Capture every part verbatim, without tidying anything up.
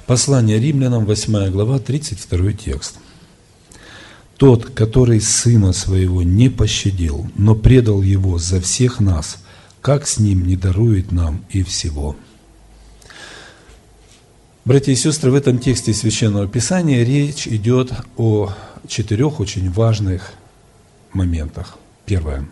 Послание римлянам, восьмая глава, тридцать второй текст. «Тот, который Сына Своего не пощадил, но предал Его за всех нас, как с Ним не дарует нам и всего». Братья и сестры, в этом тексте Священного Писания речь идет о четырех очень важных моментах. Первое.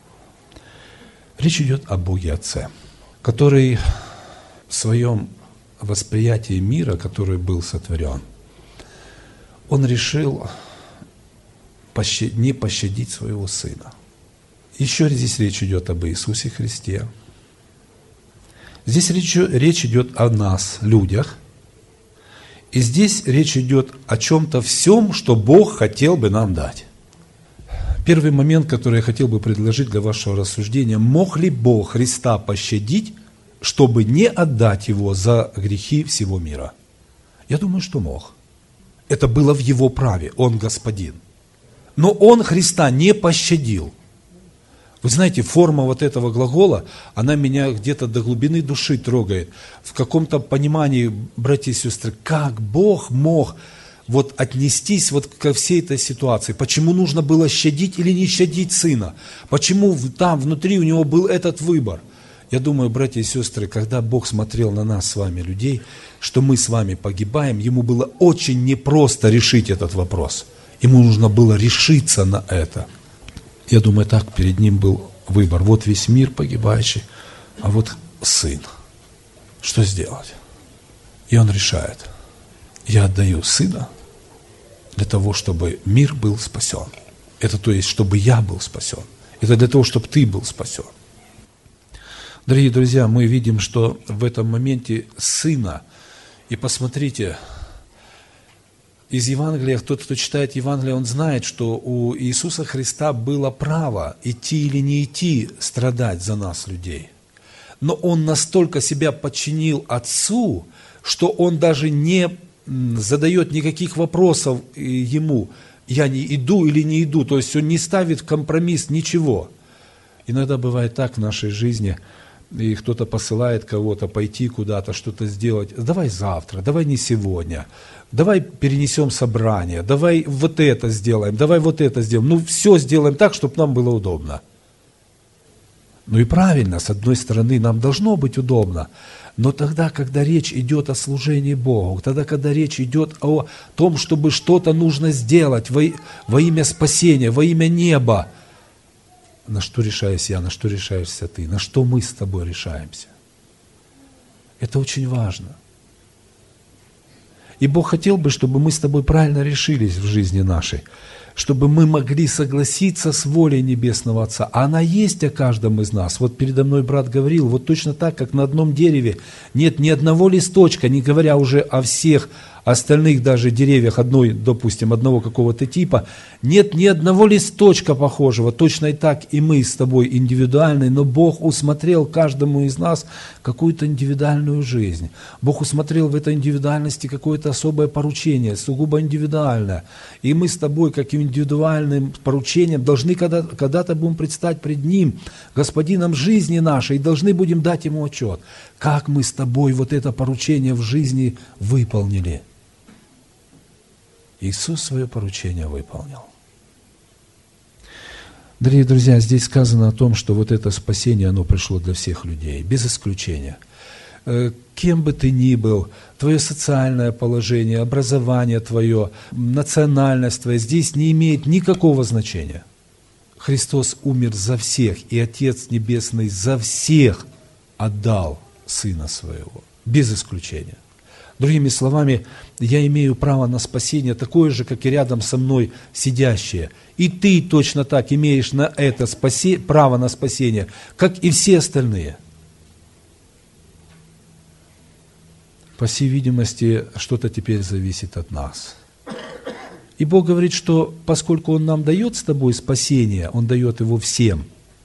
Речь идет о Боге Отце, который в своем восприятии мира, который был сотворен, Он решил не пощадить Своего Сына. Еще здесь речь идет об Иисусе Христе. Здесь речь, речь идет о нас, людях. И здесь речь идет о чем-то всем, что Бог хотел бы нам дать. Первый момент, который я хотел бы предложить для вашего рассуждения: мог ли Бог Христа пощадить, чтобы не отдать Его за грехи всего мира? Я думаю, что мог. Это было в Его праве, Он Господин. Но Он Христа не пощадил. Вы знаете, форма вот этого глагола, она меня где-то до глубины души трогает. В каком-то понимании, братья и сестры, как Бог мог вот отнестись вот ко всей этой ситуации? Почему нужно было щадить или не щадить Сына? Почему там внутри у Него был этот выбор? Я думаю, братья и сестры, когда Бог смотрел на нас с вами, людей, что мы с вами погибаем, Ему было очень непросто решить этот вопрос. Ему нужно было решиться на это. Я думаю, так перед Ним был выбор. Вот весь мир погибающий, а вот Сын. Что сделать? И Он решает: я отдаю Сына для того, чтобы мир был спасен. Это то есть, чтобы я был спасен. Это для того, чтобы ты был спасен. Дорогие друзья, мы видим, что в этом моменте Сына, и посмотрите, из Евангелия, тот, кто читает Евангелие, он знает, что у Иисуса Христа было право идти или не идти страдать за нас, людей. Но Он настолько себя подчинил Отцу, что Он даже не задает никаких вопросов Ему: я не иду или не иду. То есть Он не ставит в компромисс ничего. Иногда бывает так в нашей жизни, и кто-то посылает кого-то пойти куда-то, что-то сделать. Давай завтра, давай не сегодня. Давай перенесем собрание, давай вот это сделаем, давай вот это сделаем. Ну, все сделаем так, чтобы нам было удобно. Ну и правильно, с одной стороны, нам должно быть удобно, но тогда, когда речь идет о служении Богу, тогда, когда речь идет о том, чтобы что-то нужно сделать во, во имя спасения, во имя неба, на что решаюсь я, на что решаешься ты, на что мы с тобой решаемся? Это очень важно. И Бог хотел бы, чтобы мы с тобой правильно решились в жизни нашей, чтобы мы могли согласиться с волей Небесного Отца. А она есть о каждом из нас. Вот передо мной брат говорил, вот точно так, как на одном дереве нет ни одного листочка, не говоря уже о всех остальных даже деревьях одной, допустим, одного какого-то типа, нет ни одного листочка похожего. Точно и так и мы с тобой индивидуальны, но Бог усмотрел каждому из нас какую-то индивидуальную жизнь. Бог усмотрел в этой индивидуальности какое-то особое поручение, сугубо индивидуальное. И мы с тобой, как индивидуальным поручением, должны когда- когда-то будем предстать пред Ним, Господином жизни нашей, и должны будем дать Ему отчет, как мы с тобой вот это поручение в жизни выполнили. Иисус свое поручение выполнил. Дорогие друзья, здесь сказано о том, что вот это спасение, оно пришло для всех людей, без исключения. Кем бы ты ни был, твое социальное положение, образование твое, национальность твоя, здесь не имеет никакого значения. Христос умер за всех, и Отец Небесный за всех отдал Сына Своего, без исключения. Другими словами, я имею право на спасение такое же, как и рядом со мной сидящие. И ты точно так имеешь на это спасе... право на спасение, как и все остальные. По всей видимости, что-то теперь зависит от нас. И Бог говорит, что поскольку Он нам дает с тобой спасение, Он дает его всем,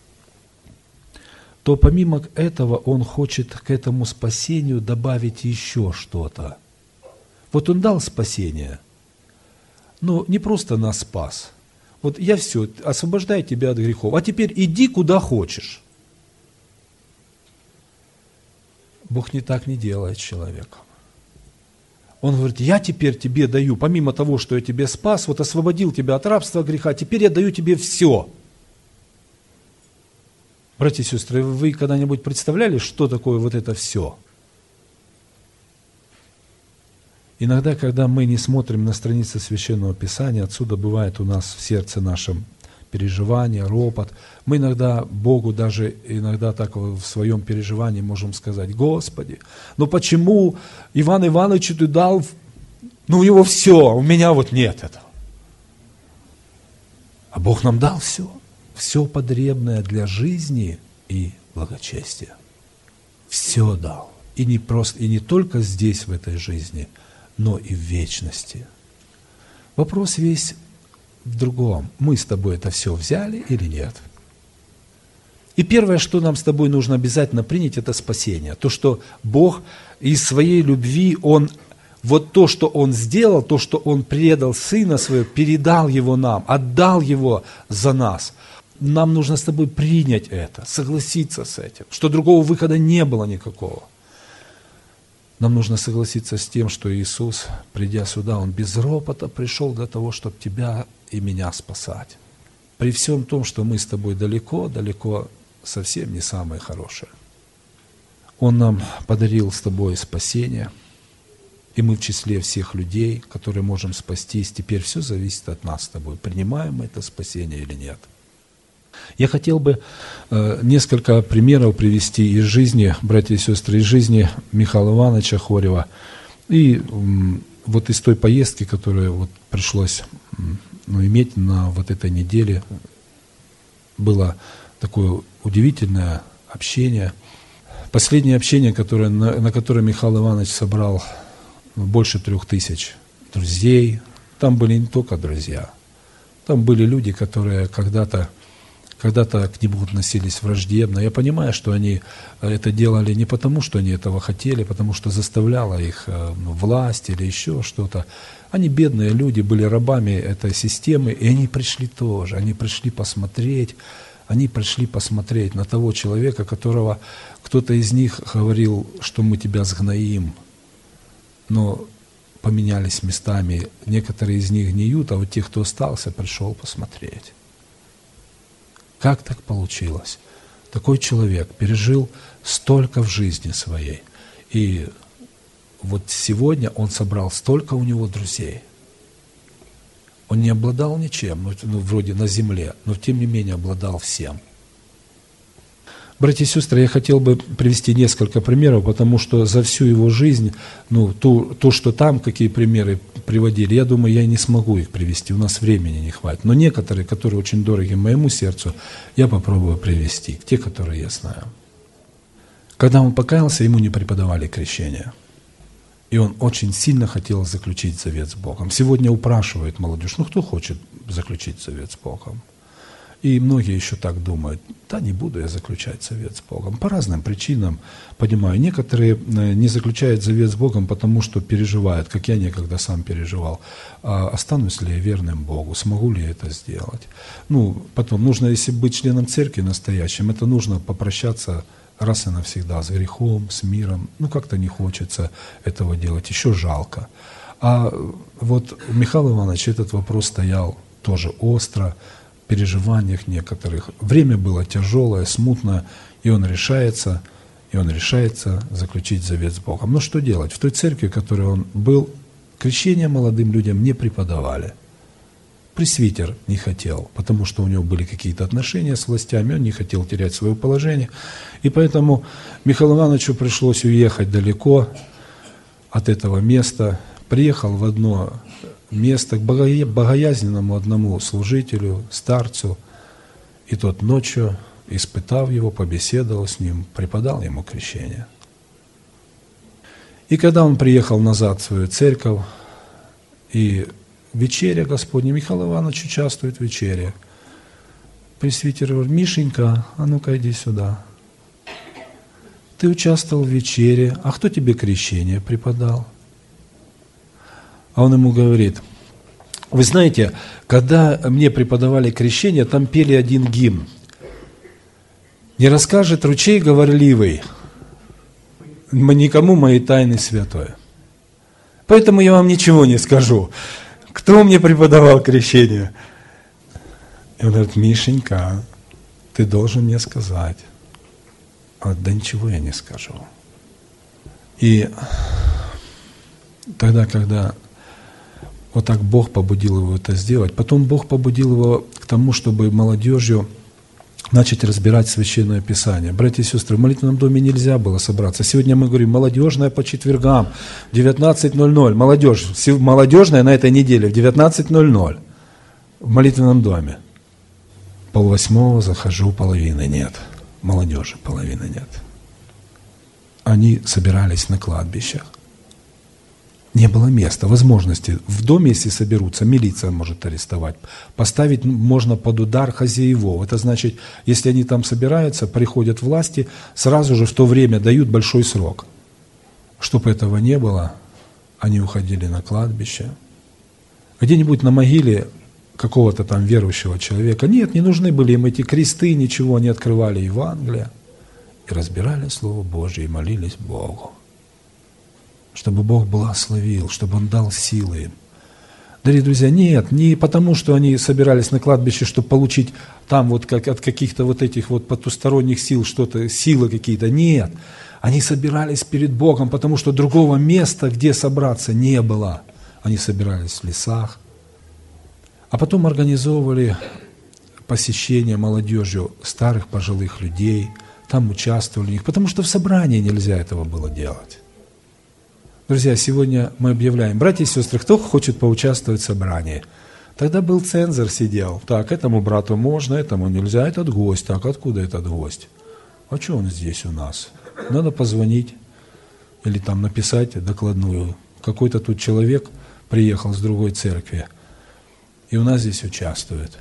то помимо этого Он хочет к этому спасению добавить еще что-то. Вот Он дал спасение, но не просто нас спас. Вот я все, освобождаю тебя от грехов, а теперь иди куда хочешь. Бог не так не делает с человеком. Он говорит, я теперь тебе даю, помимо того, что я тебе спас, вот освободил тебя от рабства греха, теперь я даю тебе все. Братья и сестры, вы когда-нибудь представляли, что такое вот это все? Иногда, когда мы не смотрим на страницы Священного Писания, отсюда бывает у нас в сердце нашем переживание, ропот. Мы иногда Богу даже иногда так в своем переживании можем сказать, Господи, ну почему Иван Ивановичу ты дал, ну у него все, у меня вот нет этого. А Бог нам дал все, все потребное для жизни и благочестия. Все дал. И не просто, и не только здесь, в этой жизни, но и в вечности. Вопрос весь в другом. Мы с тобой это все взяли или нет? И первое, что нам с тобой нужно обязательно принять, это спасение. То, что Бог из своей любви, Он, вот то, что Он сделал, то, что Он предал Сына Своего, передал Его нам, отдал Его за нас. Нам нужно с тобой принять это, согласиться с этим, что другого выхода не было никакого. Нам нужно согласиться с тем, что Иисус, придя сюда, Он без ропота пришел для того, чтобы тебя и меня спасать. При всем том, что мы с тобой далеко, далеко совсем не самые хорошие. Он нам подарил с тобой спасение, и мы в числе всех людей, которые можем спастись. Теперь все зависит от нас с тобой, принимаем мы это спасение или нет. Я хотел бы э, несколько примеров привести из жизни, братья и сестры, из жизни Михаила Ивановича Хорева. И м, вот из той поездки, которую вот пришлось м, ну, иметь на вот этой неделе, было такое удивительное общение. Последнее общение, которое, на, на которое Михаил Иванович собрал больше трех тысяч друзей. Там были не только друзья, там были люди, которые когда-то когда-то к нему относились враждебно. Я понимаю, что они это делали не потому, что они этого хотели, потому что заставляла их ну, власть или еще что-то. Они бедные люди, были рабами этой системы, и они пришли тоже. Они пришли посмотреть, они пришли посмотреть на того человека, которого кто-то из них говорил, что мы тебя сгноим. Но поменялись местами. Некоторые из них гниют, а вот те, кто остался, пришел посмотреть. Как так получилось? Такой человек пережил столько в жизни своей. И вот сегодня он собрал столько у него друзей. Он не обладал ничем, ну, вроде на земле, но тем не менее обладал всем. Братья и сестры, я хотел бы привести несколько примеров, потому что за всю его жизнь, ну, то, то, что там, какие примеры приводили, я думаю, я не смогу их привести, у нас времени не хватит. Но некоторые, которые очень дороги моему сердцу, я попробую привести, те, которые я знаю. Когда он покаялся, ему не преподавали крещение. И он очень сильно хотел заключить завет с Богом. Сегодня упрашивает молодежь, ну кто хочет заключить завет с Богом? И многие еще так думают, да не буду я заключать завет с Богом. По разным причинам, понимаю. Некоторые не заключают завет с Богом, потому что переживают, как я некогда сам переживал, а останусь ли я верным Богу, смогу ли я это сделать. Ну, потом, нужно, если быть членом церкви настоящим, это нужно попрощаться раз и навсегда с грехом, с миром. Ну, как-то не хочется этого делать, еще жалко. А вот у Михаила Ивановича этот вопрос стоял тоже остро, переживаниях некоторых. Время было тяжелое, смутное, и он решается, и он решается заключить завет с Богом. Но что делать? В той церкви, в которой он был, крещение молодым людям не преподавали. Пресвитер не хотел, потому что у него были какие-то отношения с властями, он не хотел терять свое положение. И поэтому Михаилу Ивановичу пришлось уехать далеко от этого места. Приехал в одно место к богоязненному одному служителю, старцу, и тот ночью, испытав его, побеседовал с ним, преподал ему крещение. И когда он приехал назад в свою церковь, и вечеря Господня, Михаил Иванович участвует в вечере, пресвитер говорит: Мишенька, а ну-ка иди сюда. Ты участвовал в вечере, а кто тебе крещение преподал? А он ему говорит: вы знаете, когда мне преподавали крещение, там пели один гимн. Не расскажет ручей говорливый никому моей тайны святой. Поэтому я вам ничего не скажу. Кто мне преподавал крещение? И он говорит: Мишенька, ты должен мне сказать. А, да ничего я не скажу. И тогда, когда вот так Бог побудил его это сделать, потом Бог побудил его к тому, чтобы молодежью начать разбирать Священное Писание. Братья и сестры, в молитвенном доме нельзя было собраться. Сегодня мы говорим: молодежная по четвергам в девятнадцать ноль ноль. Молодежь, молодежная на этой неделе в девятнадцать ноль ноль в молитвенном доме. Полвосьмого захожу, половины нет. Молодежи половины нет. Они собирались на кладбищах. Не было места, возможности. В доме, если соберутся, милиция может арестовать. Поставить можно под удар хозяевов. Это значит, если они там собираются, приходят власти, сразу же в то время дают большой срок. Чтобы этого не было, они уходили на кладбище. Где-нибудь на могиле какого-то там верующего человека. Нет, не нужны были им эти кресты, ничего, они открывали Евангелие и разбирали Слово Божие и молились Богу. Чтобы Бог благословил, чтобы Он дал силы им. Дорогие друзья, нет, не потому, что они собирались на кладбище, чтобы получить там вот как от каких-то вот этих вот потусторонних сил что-то, силы какие-то. Нет, они собирались перед Богом, потому что другого места, где собраться, не было. Они собирались в лесах, а потом организовывали посещение молодежью старых пожилых людей, там участвовали в них, потому что в собрании нельзя этого было делать. Друзья, сегодня мы объявляем: братья и сестры, кто хочет поучаствовать в собрании? Тогда был цензор, сидел. Так, этому брату можно, этому нельзя, этот гость. Так, откуда этот гость? А что он здесь у нас? Надо позвонить или там написать докладную. Какой-то тут человек приехал с другой церкви и у нас здесь участвует.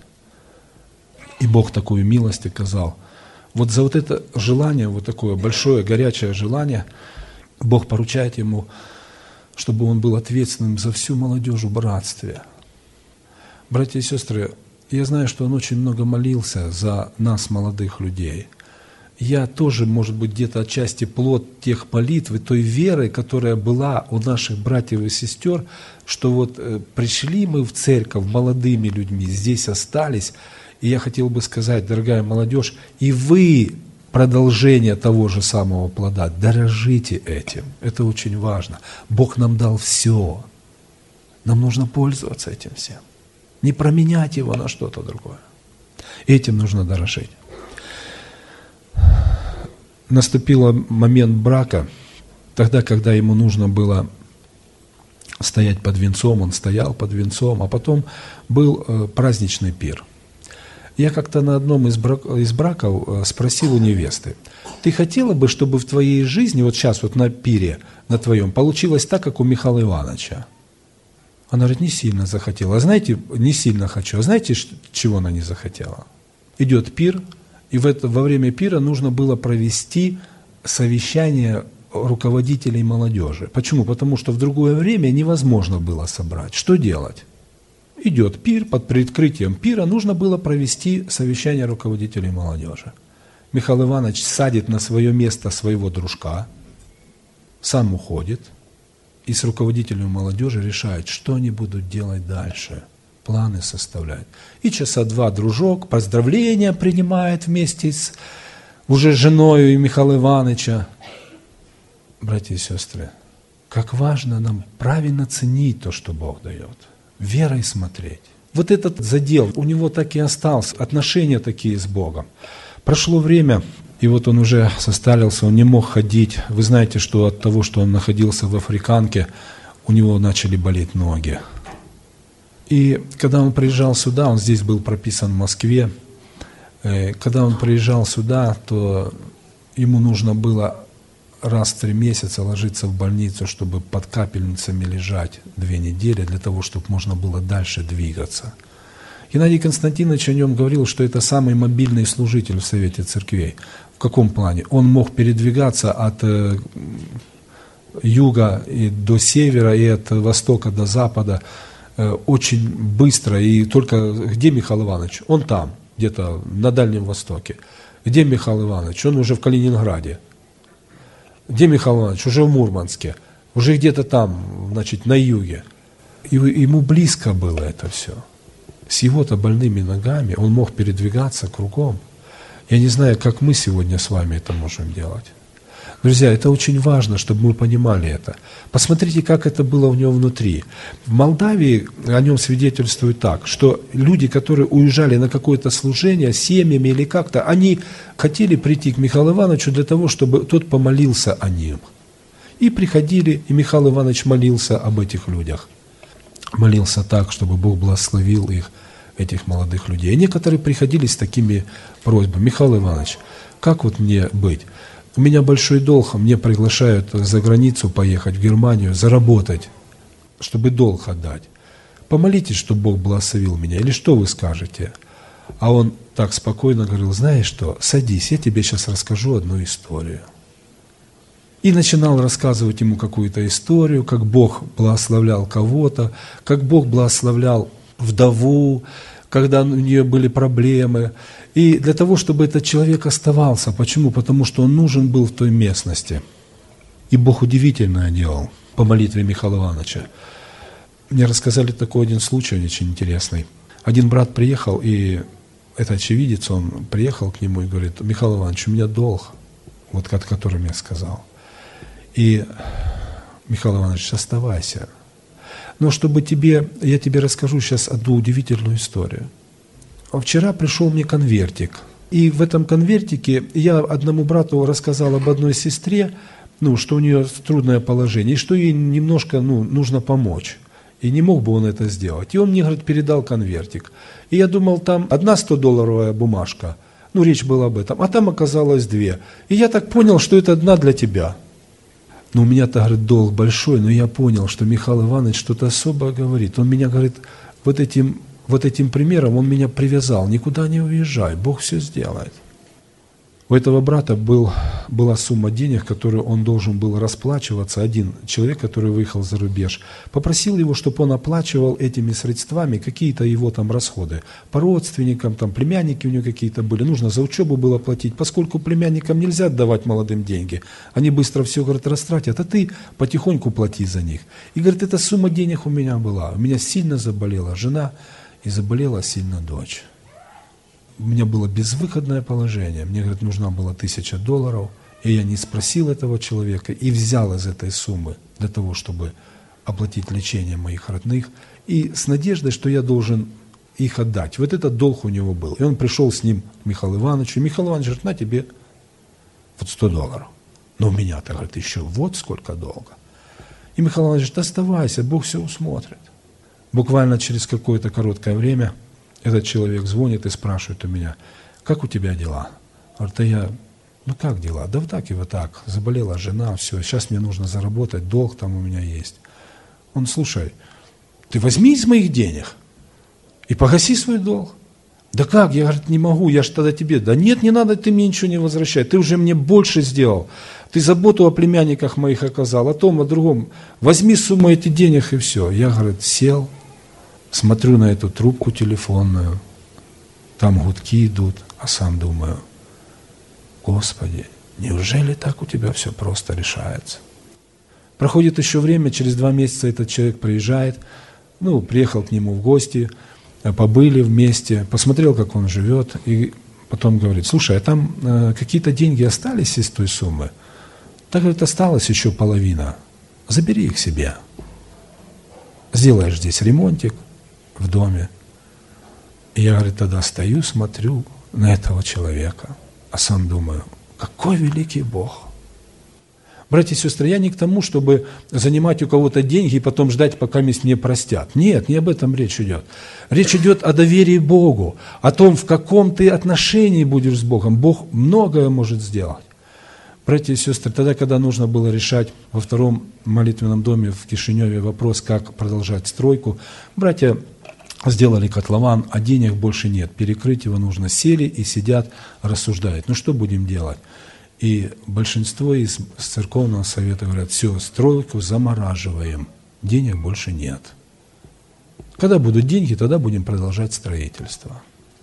И Бог такую милость оказал. Вот за вот это желание, вот такое большое, горячее желание, Бог поручает ему, чтобы он был ответственным за всю молодежь в братстве. Братья и сестры, я знаю, что он очень много молился за нас, молодых людей. Я тоже, может быть, где-то отчасти плод тех молитв и той веры, которая была у наших братьев и сестер, что вот э, пришли мы в церковь молодыми людьми, здесь остались. И я хотел бы сказать, дорогая молодежь, и вы продолжение того же самого плода, дорожите этим. Это очень важно. Бог нам дал все. Нам нужно пользоваться этим всем. Не променять его на что-то другое. Этим нужно дорожить. Наступил момент брака, тогда, когда ему нужно было стоять под венцом, он стоял под венцом, а потом был э, праздничный пир. Я как-то на одном из, брак, из браков э, спросил у невесты: ты хотела бы, чтобы в твоей жизни, вот сейчас вот на пире, на твоем, получилось так, как у Михаила Ивановича? Она говорит: не сильно захотела. А знаете, не сильно хочу. А знаете, чего она не захотела? Идет пир, и в это, во время пира нужно было провести совещание руководителей молодежи. Почему? Потому что в другое время невозможно было собрать. Что делать? Идет пир, под прикрытием пира нужно было провести совещание руководителей молодежи. Михаил Иванович садит на свое место своего дружка, сам уходит, и с руководителем молодежи решает, что они будут делать дальше. Планы составляют. И часа два дружок поздравления принимает вместе с уже женой Михаила Ивановича. Братья и сестры, как важно нам правильно ценить то, что Бог дает. Верой смотреть. Вот этот задел, у него так и остался, отношения такие с Богом. Прошло время, и вот он уже состарился, он не мог ходить. Вы знаете, что от того, что он находился в Африканке, у него начали болеть ноги. И когда он приезжал сюда, он здесь был прописан в Москве, когда он приезжал сюда, то ему нужно было раз в три месяца ложиться в больницу, чтобы под капельницами лежать две недели, для того, чтобы можно было дальше двигаться. Геннадий Константинович о нем говорил, что это самый мобильный служитель в Совете Церквей. В каком плане? Он мог передвигаться от э, юга и до севера, и от востока до запада э, очень быстро. И только где Михаил Иванович? Он там, где-то на Дальнем Востоке. Где Михаил Иванович? Он уже в Калининграде. Где Михаил Иванович? Уже в Мурманске. уже где-то там, значит, на юге. И ему близко было это все. С его-то больными ногами он мог передвигаться кругом. Я не знаю, как мы сегодня с вами это можем делать. Друзья, это очень важно, чтобы мы понимали это. Посмотрите, как это было у него внутри. В Молдавии о нем свидетельствует так, что люди, которые уезжали на какое-то служение, семьями или как-то, они хотели прийти к Михаилу Ивановичу для того, чтобы тот помолился о них. И приходили, и Михаил Иванович молился об этих людях. Молился так, чтобы Бог благословил их, этих молодых людей. И некоторые приходили с такими просьбами: Михаил Иванович, как вот мне быть? У меня большой долг, мне приглашают за границу поехать, в Германию, заработать, чтобы долг отдать. Помолитесь, чтобы Бог благословил меня, или что вы скажете? А он так спокойно говорил: знаешь что, садись, я тебе сейчас расскажу одну историю. И начинал рассказывать ему какую-то историю, как Бог благословлял кого-то, как Бог благословлял вдову, когда у нее были проблемы. И для того, чтобы этот человек оставался. Почему? Потому что он нужен был в той местности. И Бог удивительное делал по молитве Михаила Ивановича. Мне рассказали такой один случай очень интересный. Один брат приехал, и этот очевидец, он приехал к нему и говорит: Михаил Иванович, у меня долг, вот о котором я сказал. И Михаил Иванович: оставайся. Но чтобы тебе, я тебе расскажу сейчас одну удивительную историю. Вчера пришел мне конвертик, и в этом конвертике я одному брату рассказал об одной сестре, ну, что у нее трудное положение, и что ей немножко, ну, нужно помочь. И не мог бы он это сделать. И он мне, говорит, передал конвертик. И я думал, там одна сто-долларовая бумажка, ну, речь была об этом, а там оказалось две. И я так понял, что это одна для тебя. Но у меня-то, говорит, долг большой, но я понял, что Михаил Иванович что-то особое говорит. Он меня, говорит, вот этим, вот этим примером он меня привязал. Никуда не уезжай, Бог все сделает. У этого брата был, была сумма денег, которую он должен был расплачиваться. Один человек, который выехал за рубеж, попросил его, чтобы он оплачивал этими средствами какие-то его там расходы. По родственникам, там племянники у него какие-то были, нужно за учебу было платить. Поскольку племянникам нельзя отдавать молодым деньги, они быстро все, говорит, растратят, а ты потихоньку плати за них. И, говорит, эта сумма денег у меня была. У меня сильно заболела жена и заболела сильно дочь. У меня было безвыходное положение. Мне, говорит, нужна была тысяча долларов. И я не спросил этого человека и взял из этой суммы для того, чтобы оплатить лечение моих родных. И с надеждой, что я должен их отдать. Вот этот долг у него был. И он пришел с ним к Михаилу Ивановичу. И Михаил Иванович говорит: на тебе вот сто долларов. Но у меня-то, говорит, еще вот сколько долга. И Михаил Иванович говорит: оставайся, Бог все усмотрит. Буквально через какое-то короткое время этот человек звонит и спрашивает у меня: как у тебя дела? Говорит: а я, ну как дела? Да вот так и вот так. Заболела жена, все, сейчас мне нужно заработать, долг там у меня есть. Он: слушай, ты возьми из моих денег и погаси свой долг. Да как? Я, говорит, не могу, я же тогда тебе. Да нет, не надо, ты мне ничего не возвращай, ты уже мне больше сделал. Ты заботу о племянниках моих оказал, о том, о другом. Возьми сумму этих денег и все. Я, говорит, сел, смотрю на эту трубку телефонную, там гудки идут, а сам думаю: Господи, неужели так у тебя все просто решается? Проходит еще время, через два месяца этот человек приезжает, ну, приехал к нему в гости, побыли вместе, посмотрел, как он живет, и потом говорит: слушай, а там э, какие-то деньги остались из той суммы? Так, говорит, осталась еще половина, забери их себе, сделаешь здесь ремонтик в доме. И я, говорит, тогда стою, смотрю на этого человека, а сам думаю: какой великий Бог. Братья и сестры, я не к тому, чтобы занимать у кого-то деньги и потом ждать, пока мне простят. Нет, не об этом речь идет. Речь идет о доверии Богу, о том, в каком ты отношении будешь с Богом. Бог многое может сделать. Братья и сестры, тогда, когда нужно было решать во втором молитвенном доме в Кишиневе вопрос, как продолжать стройку, братья сделали котлован, а денег больше нет. Перекрыть его нужно. Сели и сидят, рассуждают. Ну что будем делать? И большинство из церковного совета говорят: все, стройку замораживаем, денег больше нет. Когда будут деньги, тогда будем продолжать строительство.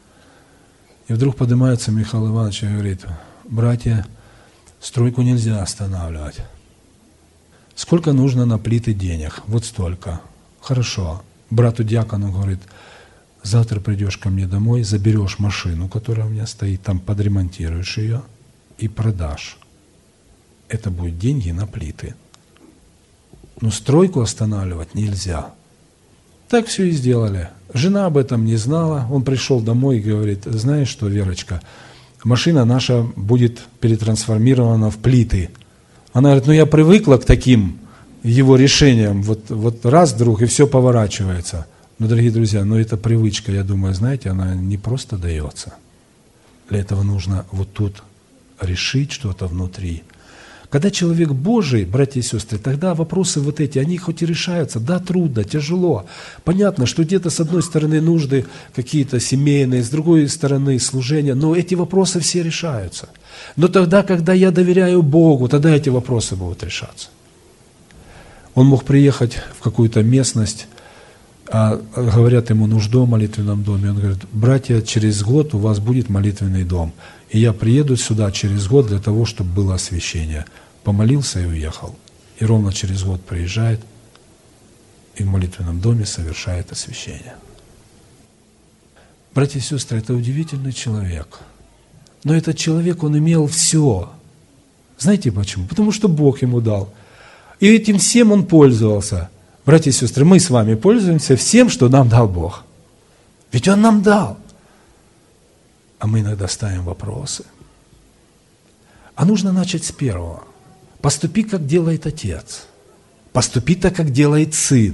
И вдруг поднимается Михаил Иванович и говорит: братья, стройку нельзя останавливать. Сколько нужно на плиты денег? Вот столько. Хорошо. Брату диакону говорит, завтра придешь ко мне домой, заберешь машину, которая у меня стоит, там подремонтируешь ее и продашь. Это будут деньги на плиты. Но стройку останавливать нельзя. Так все и сделали. Жена об этом не знала. Он пришел домой и говорит, знаешь что, Верочка, машина наша будет перетрансформирована в плиты. Она говорит, ну я привыкла к таким его решениям. Вот, вот раз вдруг и все поворачивается. Но, дорогие друзья, но эта привычка, я думаю, знаете, она не просто дается. Для этого нужно вот тут решить что-то внутри. Когда человек Божий, братья и сестры, тогда вопросы вот эти, они хоть и решаются, да, трудно, тяжело. Понятно, что где-то с одной стороны нужды какие-то семейные, с другой стороны служения, но эти вопросы все решаются. Но тогда, когда я доверяю Богу, тогда эти вопросы будут решаться. Он мог приехать в какую-то местность, а говорят ему, нужда в молитвенном доме. Он говорит, братья, через год у вас будет молитвенный дом. И я приеду сюда через год для того, чтобы было освящение. Помолился и уехал. И ровно через год приезжает и в молитвенном доме совершает освящение. Братья и сестры, это удивительный человек. Но этот человек, он имел все. Знаете почему? Потому что Бог ему дал. И этим всем он пользовался. Братья и сестры, мы с вами пользуемся всем, что нам дал Бог. Ведь Он нам дал. А мы иногда ставим вопросы. А нужно начать с первого. Поступи, как делает Отец. Поступи так, как делает Сын.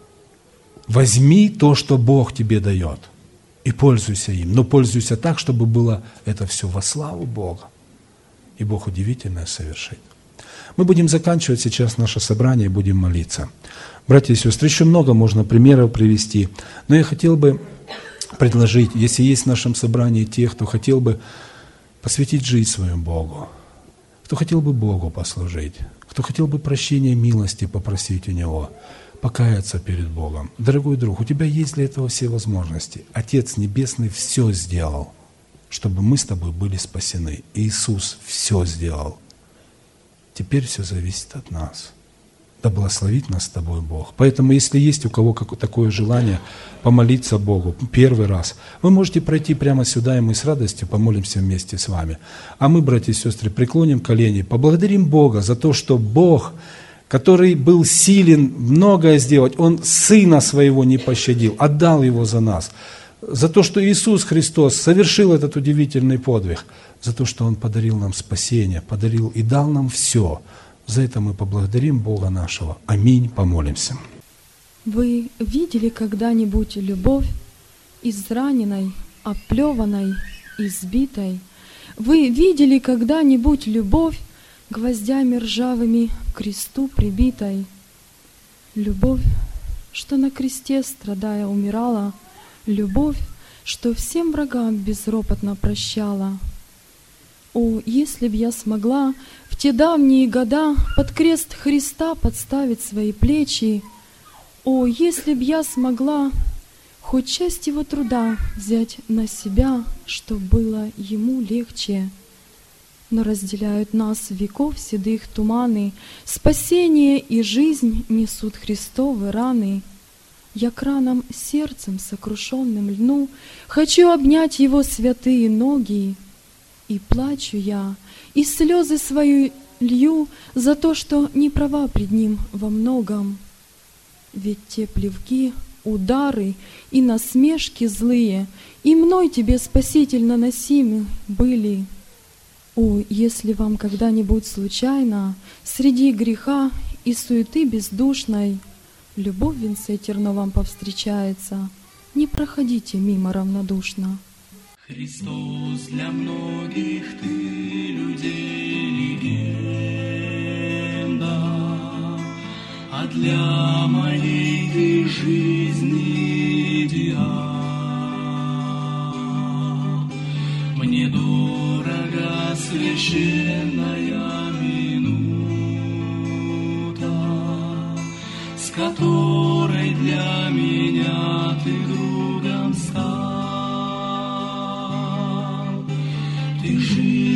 Возьми то, что Бог тебе дает, и пользуйся им. Но пользуйся так, чтобы было это все во славу Бога. И Бог удивительное совершит. Мы будем заканчивать сейчас наше собрание и будем молиться. Братья и сестры, еще много можно примеров привести, но я хотел бы предложить, если есть в нашем собрании те, кто хотел бы посвятить жизнь свою Богу, кто хотел бы Богу послужить, кто хотел бы прощения милости попросить у Него, покаяться перед Богом. Дорогой друг, у тебя есть для этого все возможности. Отец Небесный все сделал, чтобы мы с тобой были спасены. Иисус все сделал. Теперь все зависит от нас. Да благословит нас с тобой Бог. Поэтому, если есть у кого такое желание помолиться Богу первый раз, вы можете пройти прямо сюда, и мы с радостью помолимся вместе с вами. А мы, братья и сестры, преклоним колени, поблагодарим Бога за то, что Бог, который был силен многое сделать, Он Сына Своего не пощадил, отдал Его за нас. За то, что Иисус Христос совершил этот удивительный подвиг, за то, что Он подарил нам спасение, подарил и дал нам все. За это мы поблагодарим Бога нашего. Аминь. Помолимся. Вы видели когда-нибудь любовь израненной, оплеванной, избитой? Вы видели когда-нибудь любовь гвоздями ржавыми к кресту прибитой? Любовь, что на кресте, страдая, умирала, любовь, что всем врагам безропотно прощала. О, если б я смогла в те давние года под крест Христа подставить свои плечи, о, если б я смогла хоть часть Его труда взять на себя, чтоб было Ему легче. Но разделяют нас веков седых туманы, спасение и жизнь несут Христовы раны. Я к ранам сердцем сокрушенным льну, хочу обнять Его святые ноги. И плачу я, и слезы свои лью за то, что не права пред Ним во многом. Ведь те плевки, удары и насмешки злые и мной Тебе, Спаситель, наносимы были. О, если вам когда-нибудь случайно среди греха и суеты бездушной любовь в венце терновом повстречается, не проходите мимо равнодушно. Христос для многих ты людей легенда, а для моей ты жизни идеал. Мне дорога священная минута, с которой для меня ты другом стал. Ты жизнь. жизнь моя, и больше жизни нет.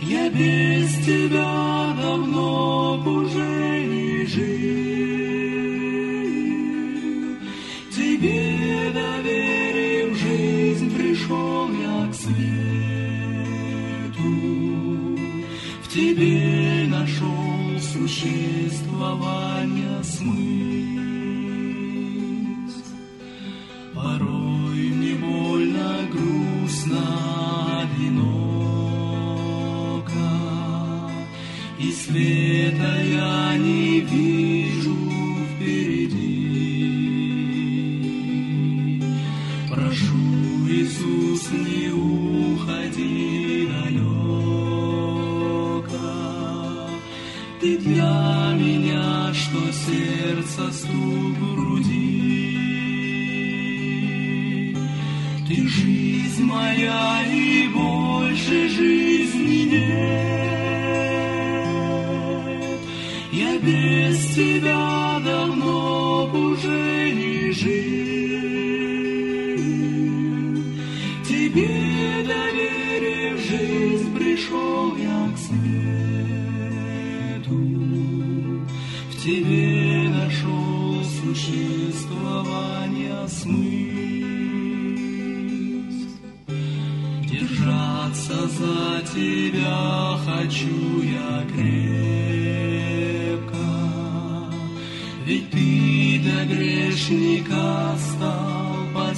Я без тебя давно б уже не жил. Тебе доверив жизнь, пришел я к свету. В тебе нашел существование смысл. Порой мне больно, грустно, одиноко, и света я не вижу впереди. Прошу, Иисус, не уходи далеко. Ты для меня, что сердце стук в груди. Ты жизнь моя, и больше жизни нет. Я без тебя давно б уже не жил. Тебе доверив жизнь, пришел я к свету. В тебе нашел существование смысл. Держаться за тебя хочу я крепко, ведь ты до грешника стал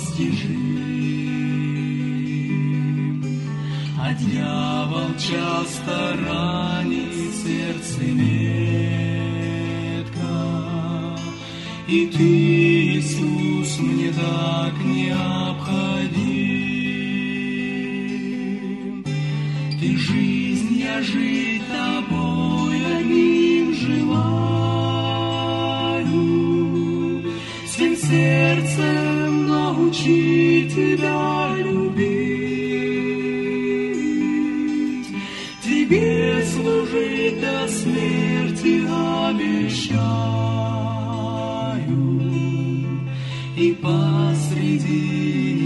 постижим, а дьявол часто ранит сердце метко, и ты, Иисус, мне так необходим. Ты жизнь, я жить тобой одним желаю. Всем сердцем научи тебя любить. Тебе служить до смерти обещаю. И посреди